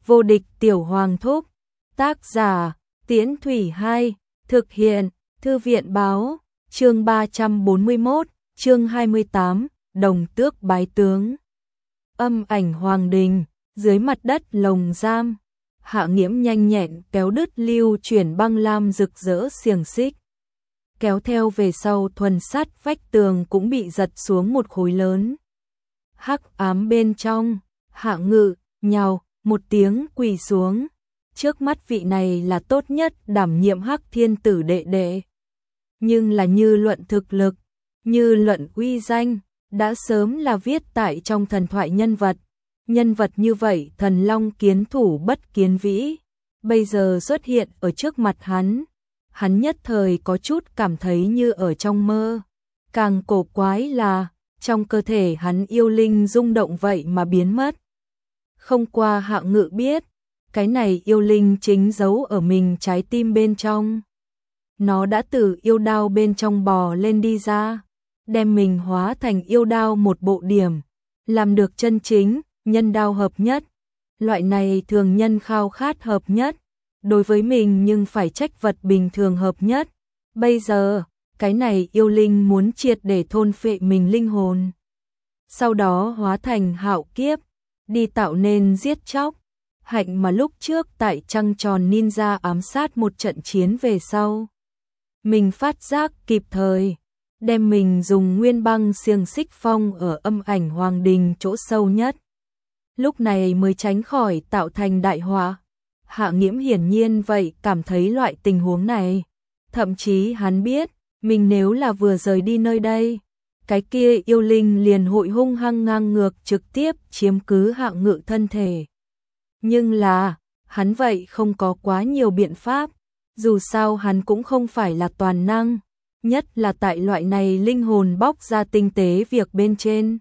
Vô địch tiểu hoàng thúc. Tác giả Tiễn Thủy 2. Thực hiện Thư viện báo. Chương 341, chương 28, Đồng Tước bái tướng. Âm ảnh hoàng đình, dưới mặt đất lồng giam. Hạ Nghiễm nhanh nhẹn kéo đứt lưu chuyển băng lam rực rỡ xiềng xích. Kéo theo về sau thuần sắt vách tường cũng bị giật xuống một khối lớn. Hắc ám bên trong, Hạ Ngự nhào một tiếng quỳ xuống. Trước mắt vị này là tốt nhất đảm nhiệm Hắc Thiên Tử đệ đệ. Nhưng là như luận thực lực, như luận uy danh, đã sớm là viết tại trong thần thoại nhân vật. Nhân vật như vậy thần long kiến thủ bất kiến vĩ, bây giờ xuất hiện ở trước mặt hắn nhất thời có chút cảm thấy như ở trong mơ. Càng cổ quái là, trong cơ thể hắn yêu linh rung động vậy mà biến mất. Không qua Hạ Ngự biết, cái này yêu linh chính giấu ở mình trái tim bên trong. Nó đã từ yêu đao bên trong bò lên đi ra, đem mình hóa thành yêu đao một bộ điểm, làm được chân chính nhân đao hợp nhất. Loại này thường nhân khao khát hợp nhất, đối với mình nhưng phải trách vật bình thường hợp nhất. Bây giờ, cái này yêu linh muốn triệt để thôn phệ mình linh hồn, sau đó hóa thành hạo kiếp, đi tạo nên giết chóc. Hạnh mà lúc trước tại trăng tròn ninja ám sát một trận chiến về sau, mình phát giác kịp thời, đem mình dùng nguyên băng xiềng xích phong ở âm ảnh hoàng đình chỗ sâu nhất. Lúc này mới tránh khỏi tạo thành đại họa. Hạ Nghiễm hiển nhiên vậy cảm thấy loại tình huống này. Thậm chí hắn biết, mình nếu là vừa rời đi nơi đây, cái kia yêu linh liền hội hung hăng ngang ngược trực tiếp chiếm cứ Hạ Ngự thân thể. Nhưng là, hắn vậy không có quá nhiều biện pháp, dù sao hắn cũng không phải là toàn năng, nhất là tại loại này linh hồn bóc ra tinh tế việc bên trên.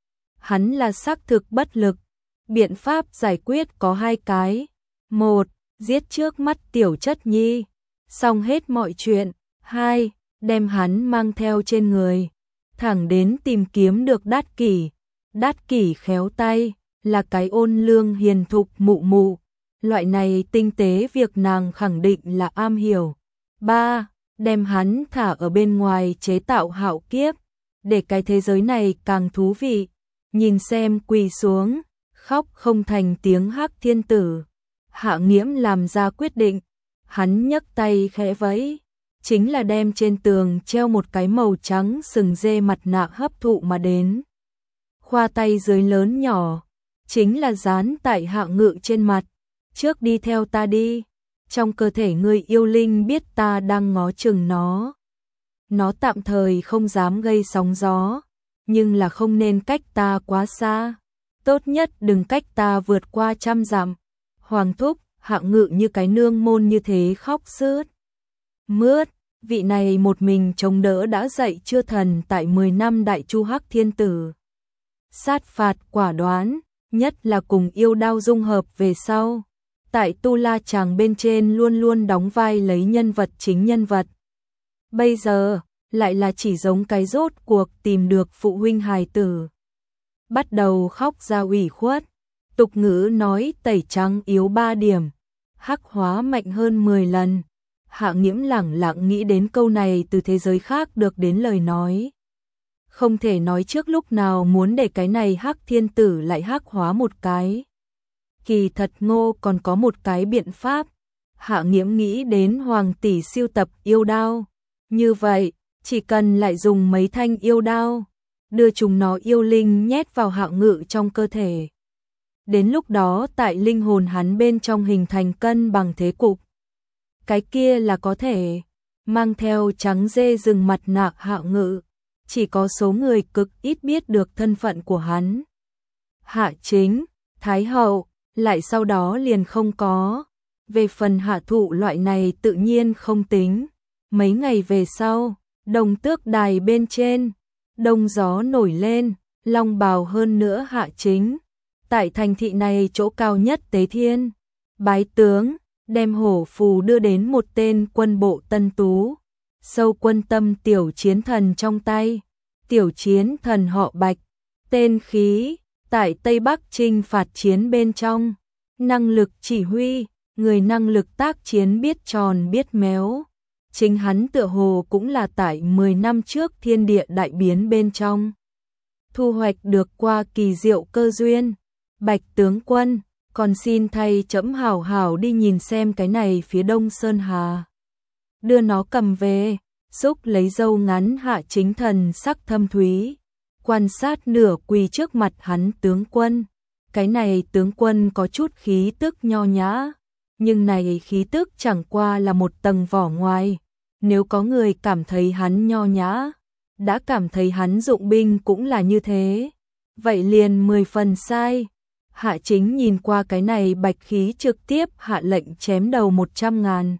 Hắn là xác thực bất lực. Biện pháp giải quyết có hai cái. Một, giết trước mắt tiểu chất nhi, xong hết mọi chuyện. Hai, đem hắn mang theo trên người, thẳng đến tìm kiếm được Đát Kỷ. Đát Kỷ khéo tay, là cái ôn lương hiền thục mụ mụ. Loại này tinh tế việc nàng khẳng định là am hiểu. Ba, đem hắn thả ở bên ngoài chế tạo hạo kiếp, để cái thế giới này càng thú vị. Nhìn xem quỳ xuống, khóc không thành tiếng Hắc Thiên Tử. Hạ Nghiễm làm ra quyết định, hắn nhấc tay khẽ vẫy, chính là đem trên tường treo một cái màu trắng sừng dê mặt nạ hấp thụ mà đến. Khoa tay dưới lớn nhỏ, chính là dán tại Hạ Ngự trên mặt. Trước đi theo ta đi, trong cơ thể ngươi yêu linh biết ta đang ngó chừng nó. Nó tạm thời không dám gây sóng gió, nhưng là không nên cách ta quá xa. Tốt nhất đừng cách ta vượt qua 100 dặm. Hoàng thúc, Hạ Ngự như cái nương môn như thế khóc sướt mướt. Vị này một mình chống đỡ đã dậy chưa thần tại 10 năm đại chu Hắc Thiên Tử. Sát phạt quả đoán, nhất là cùng yêu đao dung hợp về sau. Tại Tu La Tràng bên trên luôn luôn đóng vai lấy nhân vật chính nhân vật. Bây giờ, lại là chỉ giống cái rốt cuộc tìm được phụ huynh hài tử. Bắt đầu khóc ra ủy khuất. Tục ngữ nói tẩy trắng yếu 3 điểm, hắc hóa mạnh hơn 10 lần. Hạ Nghiễm lẳng lặng nghĩ đến câu này từ thế giới khác được đến lời nói. Không thể nói trước lúc nào muốn để cái này Hắc Thiên Tử lại hắc hóa một cái. Kỳ thật Ngô còn có một cái biện pháp. Hạ Nghiễm nghĩ đến Hoàng tỷ siêu tập yêu đao. Như vậy, chỉ cần lại dùng mấy thanh yêu đao, đưa chúng nó yêu linh nhét vào Hạ Ngự trong cơ thể. Đến lúc đó tại linh hồn hắn bên trong hình thành cân bằng thế cục. Cái kia là có thể mang theo trắng dê rừng mặt nạ Hạ Ngự. Chỉ có số người cực ít biết được thân phận của hắn. Hạ Chính, Thái Hậu, lại sau đó liền không có. Về phần Hạ Thụ loại này tự nhiên không tính. Mấy ngày về sau, Đồng Tước đài bên trên, đông gió nổi lên, long bào hơn nữa Hạ Chính. Tại thành thị này chỗ cao nhất tế thiên, bái tướng, đem hổ phù đưa đến một tên quân bộ tân tú. Sâu quân tâm tiểu chiến thần trong tay. Tiểu chiến thần họ Bạch, tên khí, tại Tây Bắc chinh phạt chiến bên trong. năng lực chỉ huy, người năng lực tác chiến biết tròn biết méo. Chính hắn tựa hồ cũng là tại 10 năm trước thiên địa đại biến bên trong. Thu hoạch được qua kỳ diệu cơ duyên. Bạch tướng quân, còn xin thay trẫm hảo hảo đi nhìn xem cái này phía đông Sơn Hà. Đưa nó cầm về, xúc lấy râu ngắn Hạ Chính thần sắc thâm thúy. Quan sát nửa quỳ trước mặt hắn tướng quân. Cái này tướng quân có chút khí tức nho nhã, nhưng này khí tức chẳng qua là một tầng vỏ ngoài. Nếu có người cảm thấy hắn nho nhã, đã cảm thấy hắn dụng binh cũng là như thế, vậy liền 10 phần sai. Hạ Chính nhìn qua cái này bạch khí trực tiếp hạ lệnh chém đầu 100.000.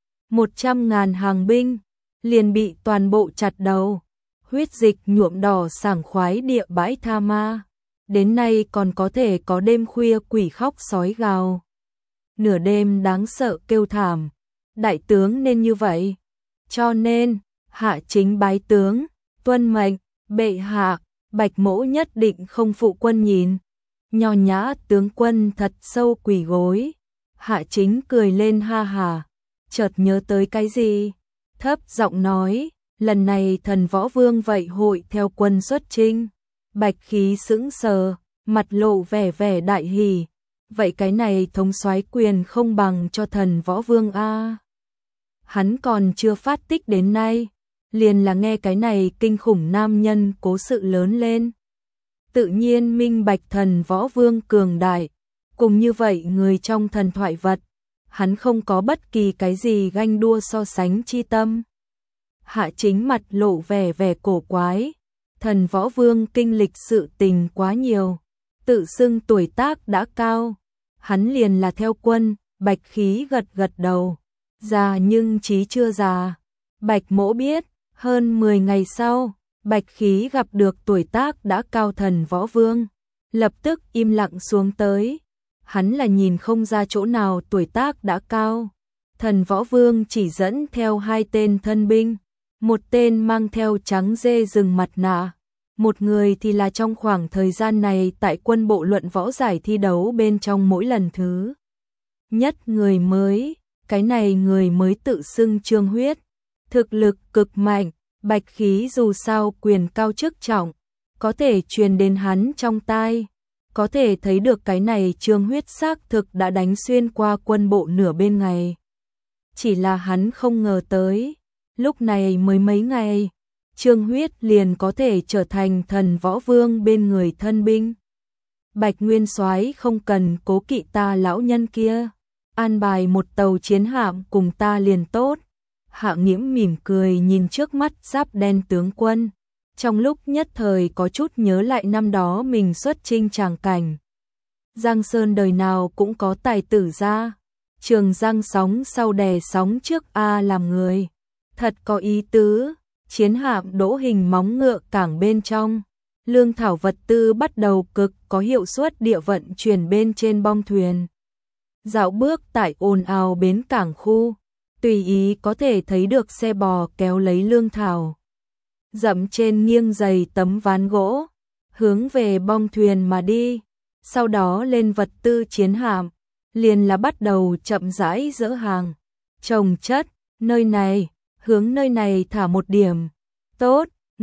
100.000 hàng binh, liền bị toàn bộ chặt đầu, huyết dịch nhuộm đỏ sảng khoái địa bãi Tha Ma. Đến nay còn có thể có đêm khuya quỷ khóc sói gào. Nửa đêm đáng sợ kêu thảm, đại tướng nên như vậy. Cho nên, Hạ Chính bái tướng, tuân mệnh, bệ hạ, Bạch Mỗ nhất định không phụ quân nhìn. Nho nhã tướng quân thật sâu quỳ gối. Hạ Chính cười lên ha hà, chợt nhớ tới cái gì, thấp giọng nói, lần này Thần Võ Vương vậy hội theo quân xuất chinh. Bạch Khí sững sờ, mặt lộ vẻ vẻ đại hỉ, vậy cái này thống soái quyền không bằng cho Thần Võ Vương a. Hắn còn chưa phát tích đến nay, liền là nghe cái này kinh khủng nam nhân cố sự lớn lên. Tự nhiên minh bạch Thần Võ Vương cường đại, cùng như vậy người trong thần thoại vật, hắn không có bất kỳ cái gì ganh đua so sánh chi tâm. Hạ Chính mặt lộ vẻ vẻ cổ quái, Thần Võ Vương kinh lịch sự tình quá nhiều, tự xưng tuổi tác đã cao, hắn liền là theo quân. Bạch Khí gật gật đầu, già nhưng trí chưa già. Bạch Mỗ biết, hơn 10 ngày sau, Bạch Khí gặp được tuổi tác đã cao Thần Võ Vương, lập tức im lặng xuống tới. Hắn là nhìn không ra chỗ nào tuổi tác đã cao. Thần Võ Vương chỉ dẫn theo 2 tên thân binh, một tên mang theo trắng dê rừng mặt nạ, một người thì là trong khoảng thời gian này tại quân bộ luận võ giải thi đấu bên trong mỗi lần thứ nhất người mới. Cái này người mới tự xưng Trương Huyết, thực lực cực mạnh. Bạch Khí dù sao quyền cao chức trọng, có thể truyền đến hắn trong tai, có thể thấy được cái này Trương Huyết xác thực đã đánh xuyên qua quân bộ nửa bên ngày. Chỉ là hắn không ngờ tới, lúc này mới mấy ngày, Trương Huyết liền có thể trở thành Thần Võ Vương bên người thân binh. Bạch Nguyên Soái không cần cố kỵ ta lão nhân kia, an bài một tàu chiến hạm cùng ta liền tốt. Hạ Nghiễm mỉm cười nhìn trước mắt giáp đen tướng quân, trong lúc nhất thời có chút nhớ lại năm đó mình xuất chinh tràng cảnh. Giang Sơn đời nào cũng có tài tử ra, Trường Giang sóng sau đè sóng trước a làm người, thật có ý tứ. Chiến hạm đỗ hình móng ngựa cảng bên trong, lương thảo vật tư bắt đầu cực có hiệu suất địa vận chuyển bên trên bong thuyền. Dạo bước tại ồn ào bến cảng khu, tùy ý có thể thấy được xe bò kéo lấy lương thảo, dẫm trên nghiêng dày tấm ván gỗ, hướng về bong thuyền mà đi. Sau đó lên vật tư chiến hạm, liền là bắt đầu chậm rãi dỡ hàng, chồng chất, nơi này, hướng nơi này thả một điểm. Tốt,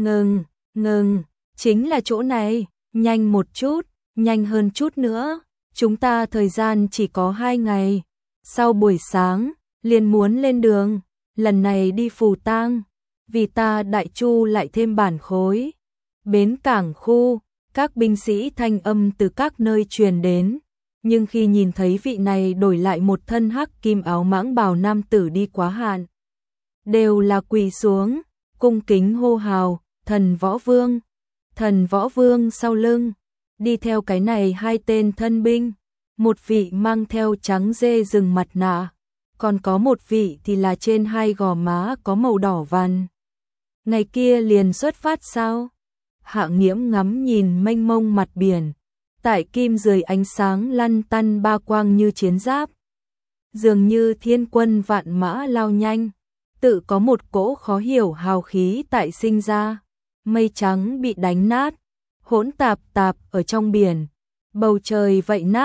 ngừng, chính là chỗ này, nhanh một chút, nhanh hơn chút nữa. Chúng ta thời gian chỉ có 2 ngày, sau buổi sáng, liền muốn lên đường, lần này đi Phù Tang, vì ta Đại Chu lại thêm bản khối. Bến cảng khu, các binh sĩ thanh âm từ các nơi truyền đến, nhưng khi nhìn thấy vị này đổi lại một thân hắc kim áo mãng bào nam tử đi quá hạn, đều là quỳ xuống, cung kính hô hào, Thần Võ Vương. Thần Võ Vương sau lưng, đi theo cái này 2 tên thân binh, một vị mang theo trắng dê rừng mặt nạ, còn có một vị thì là trên 2 gò má có màu đỏ vằn. Ngày kia liền xuất phát sao? Hạ Nghiễm ngắm nhìn mênh mông mặt biển, tại kim dưới ánh sáng lăn tăn ba quang như chiến giáp, dường như thiên quân vạn mã lao nhanh, tự có một cỗ khó hiểu hào khí tại sinh ra. Mây trắng bị đánh nát, hỗn tạp tạp ở trong biển, bầu trời vậy nát,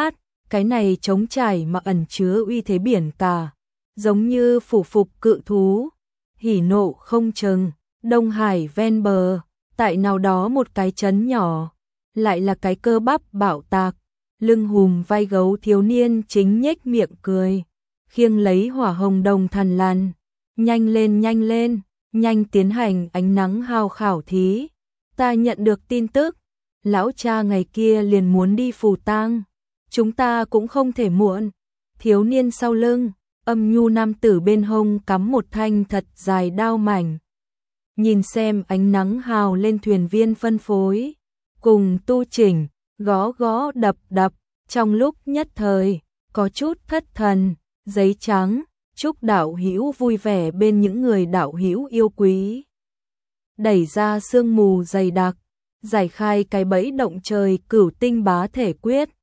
cái này trống trải mà ẩn chứa uy thế biển cả, giống như phủ phục cự thú, hỉ nộ không chừng. Đông Hải ven bờ, tại nào đó một cái trấn nhỏ, lại là cái cơ bắp bạo tạc, lưng hùm vai gấu thiếu niên chính nhếch miệng cười, khiêng lấy hỏa hồng đồng thằn lằn. Nhanh lên, nhanh tiến hành ánh nắng hao khảo thí. Ta nhận được tin tức, lão cha ngày kia liền muốn đi phù tang, chúng ta cũng không thể muộn. Thiếu niên sau lưng, âm nhu nam tử bên hông cắm một thanh thật dài đao mảnh. Nhìn xem ánh nắng hào lên thuyền viên phân phối, cùng tu chỉnh, gõ gõ đập đập, trong lúc nhất thời, có chút thất thần, giấy trắng, chúc đạo hữu vui vẻ bên những người đạo hữu yêu quý. Đẩy ra sương mù dày đặc, giải khai cái bẫy động trời cửu tinh bá thể quyết.